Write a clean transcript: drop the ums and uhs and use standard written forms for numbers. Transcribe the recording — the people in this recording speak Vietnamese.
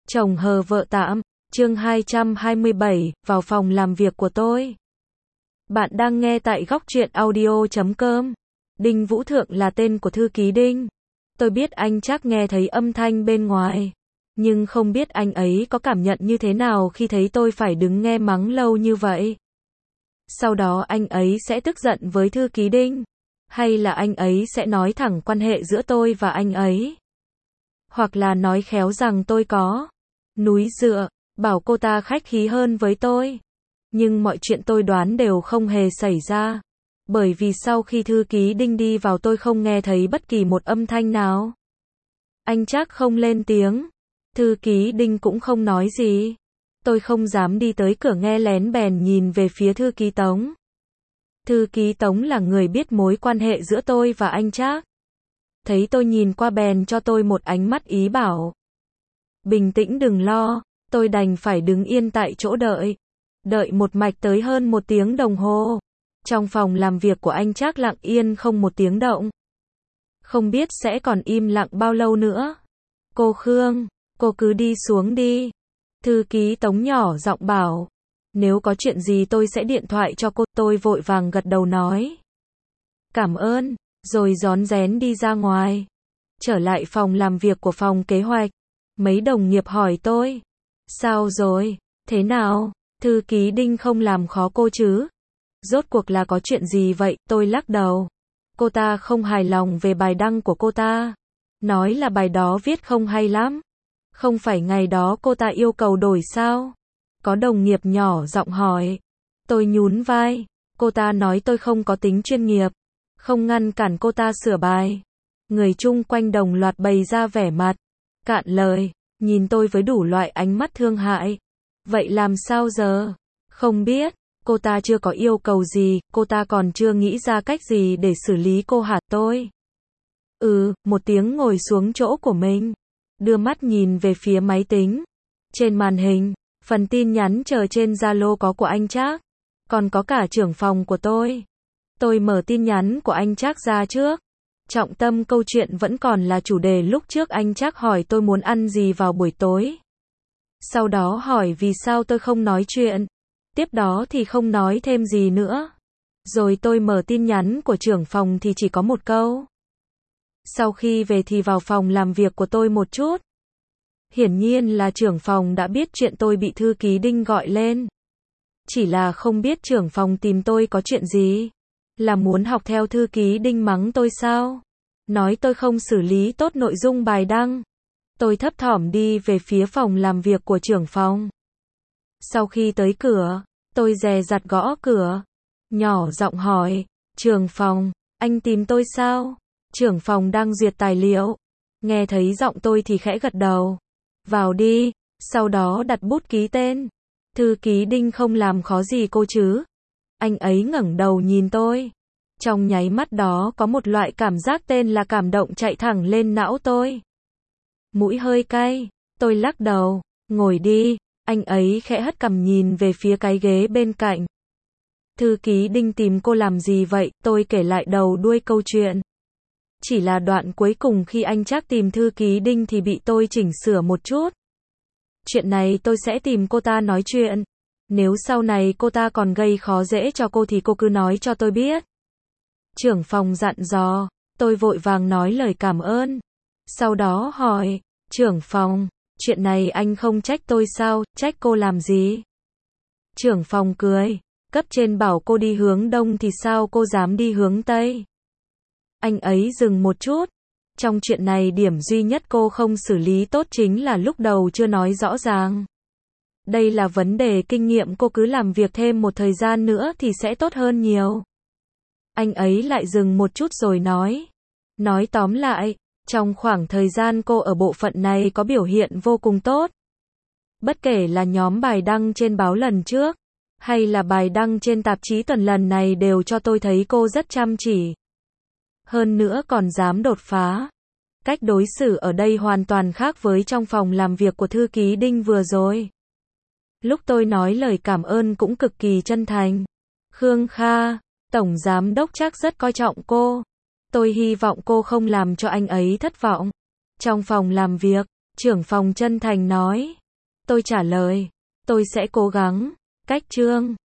Chồng hờ vợ tạm, chương 227, vào phòng làm việc của tôi. Bạn đang nghe tại góc truyện audio.com. Đinh Vũ Thượng là tên của thư ký Đinh. Tôi biết anh chắc nghe thấy âm thanh bên ngoài, nhưng không biết anh ấy có cảm nhận như thế nào khi thấy tôi phải đứng nghe mắng lâu như vậy. Sau đó anh ấy sẽ tức giận với thư ký Đinh, hay là anh ấy sẽ nói thẳng quan hệ giữa tôi và anh ấy. Hoặc là nói khéo rằng tôi có núi dựa, bảo cô ta khách khí hơn với tôi. Nhưng mọi chuyện tôi đoán đều không hề xảy ra. Bởi vì sau khi thư ký Đinh đi vào tôi không nghe thấy bất kỳ một âm thanh nào. Anh chắc không lên tiếng. Thư ký Đinh cũng không nói gì. Tôi không dám đi tới cửa nghe lén bèn nhìn về phía thư ký Tống. Thư ký Tống là người biết mối quan hệ giữa tôi và anh Trác. Thấy tôi nhìn qua bèn cho tôi một ánh mắt ý bảo. Bình tĩnh đừng lo, tôi đành phải đứng yên tại chỗ đợi. Đợi một mạch tới hơn 1 tiếng đồng hồ. Trong phòng làm việc của anh Trác lặng yên không một tiếng động. Không biết sẽ còn im lặng bao lâu nữa. Cô Khương, cô cứ đi xuống đi. Thư ký Tống nhỏ giọng bảo. Nếu có chuyện gì tôi sẽ điện thoại cho cô. Tôi vội vàng gật đầu nói. Cảm ơn, rồi rón rén đi ra ngoài. Trở lại phòng làm việc của phòng kế hoạch. Mấy đồng nghiệp hỏi tôi. Sao rồi, thế nào, thư ký Đinh không làm khó cô chứ? Rốt cuộc là có chuyện gì vậy? Tôi lắc đầu. Cô ta không hài lòng về bài đăng của cô ta. Nói là bài đó viết không hay lắm. Không phải ngày đó cô ta yêu cầu đổi sao? Có đồng nghiệp nhỏ giọng hỏi. Tôi nhún vai. Cô ta nói tôi không có tính chuyên nghiệp. Không ngăn cản cô ta sửa bài. Người chung quanh đồng loạt bày ra vẻ mặt cạn lời, nhìn tôi với đủ loại ánh mắt thương hại. Vậy làm sao giờ? Không biết, cô ta chưa có yêu cầu gì, cô ta còn chưa nghĩ ra cách gì để xử lý cô hả tôi? Một tiếng ngồi xuống chỗ của mình, đưa mắt nhìn về phía máy tính. Trên màn hình, phần tin nhắn chờ trên Zalo có của anh Trác, còn có cả trưởng phòng của tôi. Tôi mở tin nhắn của anh Trác ra trước. Trọng tâm câu chuyện vẫn còn là chủ đề lúc trước anh Trác hỏi tôi muốn ăn gì vào buổi tối. Sau đó hỏi vì sao tôi không nói chuyện. Tiếp đó thì không nói thêm gì nữa. Rồi tôi mở tin nhắn của trưởng phòng thì chỉ có một câu. Sau khi về thì vào phòng làm việc của tôi một chút. Hiển nhiên là trưởng phòng đã biết chuyện tôi bị thư ký Đinh gọi lên. Chỉ là không biết trưởng phòng tìm tôi có chuyện gì. Là muốn học theo thư ký Đinh mắng tôi sao? Nói tôi không xử lý tốt nội dung bài đăng. Tôi thấp thỏm đi về phía phòng làm việc của trưởng phòng. Sau khi tới cửa, tôi dè dặt gõ cửa. Nhỏ giọng hỏi, trưởng phòng, anh tìm tôi sao? Trưởng phòng đang duyệt tài liệu. Nghe thấy giọng tôi thì khẽ gật đầu. Vào đi, sau đó đặt bút ký tên. Thư ký Đinh không làm khó gì cô chứ? Anh ấy ngẩng đầu nhìn tôi. Trong nháy mắt đó có một loại cảm giác tên là cảm động chạy thẳng lên não tôi. Mũi hơi cay, tôi lắc đầu, ngồi đi, anh ấy khẽ hất cằm nhìn về phía cái ghế bên cạnh. Thư ký Đinh tìm cô làm gì vậy? Tôi kể lại đầu đuôi câu chuyện. Chỉ là đoạn cuối cùng khi anh Trác tìm thư ký Đinh thì bị tôi chỉnh sửa một chút. Chuyện này tôi sẽ tìm cô ta nói chuyện. Nếu sau này cô ta còn gây khó dễ cho cô thì cô cứ nói cho tôi biết. Trưởng phòng dặn dò, tôi vội vàng nói lời cảm ơn. Sau đó hỏi, trưởng phòng, chuyện này anh không trách tôi sao, trách cô làm gì? Trưởng phòng cười, cấp trên bảo cô đi hướng đông thì sao cô dám đi hướng tây? Anh ấy dừng một chút. Trong chuyện này điểm duy nhất cô không xử lý tốt chính là lúc đầu chưa nói rõ ràng. Đây là vấn đề kinh nghiệm, cô cứ làm việc thêm một thời gian nữa thì sẽ tốt hơn nhiều. Anh ấy lại dừng một chút rồi nói. Nói tóm lại, trong khoảng thời gian cô ở bộ phận này có biểu hiện vô cùng tốt. Bất kể là nhóm bài đăng trên báo lần trước, hay là bài đăng trên tạp chí tuần lần này đều cho tôi thấy cô rất chăm chỉ. Hơn nữa còn dám đột phá. Cách đối xử ở đây hoàn toàn khác với trong phòng làm việc của thư ký Đinh vừa rồi. Lúc tôi nói lời cảm ơn cũng cực kỳ chân thành. Khương Kha, Tổng Giám đốc Trác rất coi trọng cô. Tôi hy vọng cô không làm cho anh ấy thất vọng. Trong phòng làm việc, trưởng phòng chân thành nói. Tôi trả lời. Tôi sẽ cố gắng. Cách chương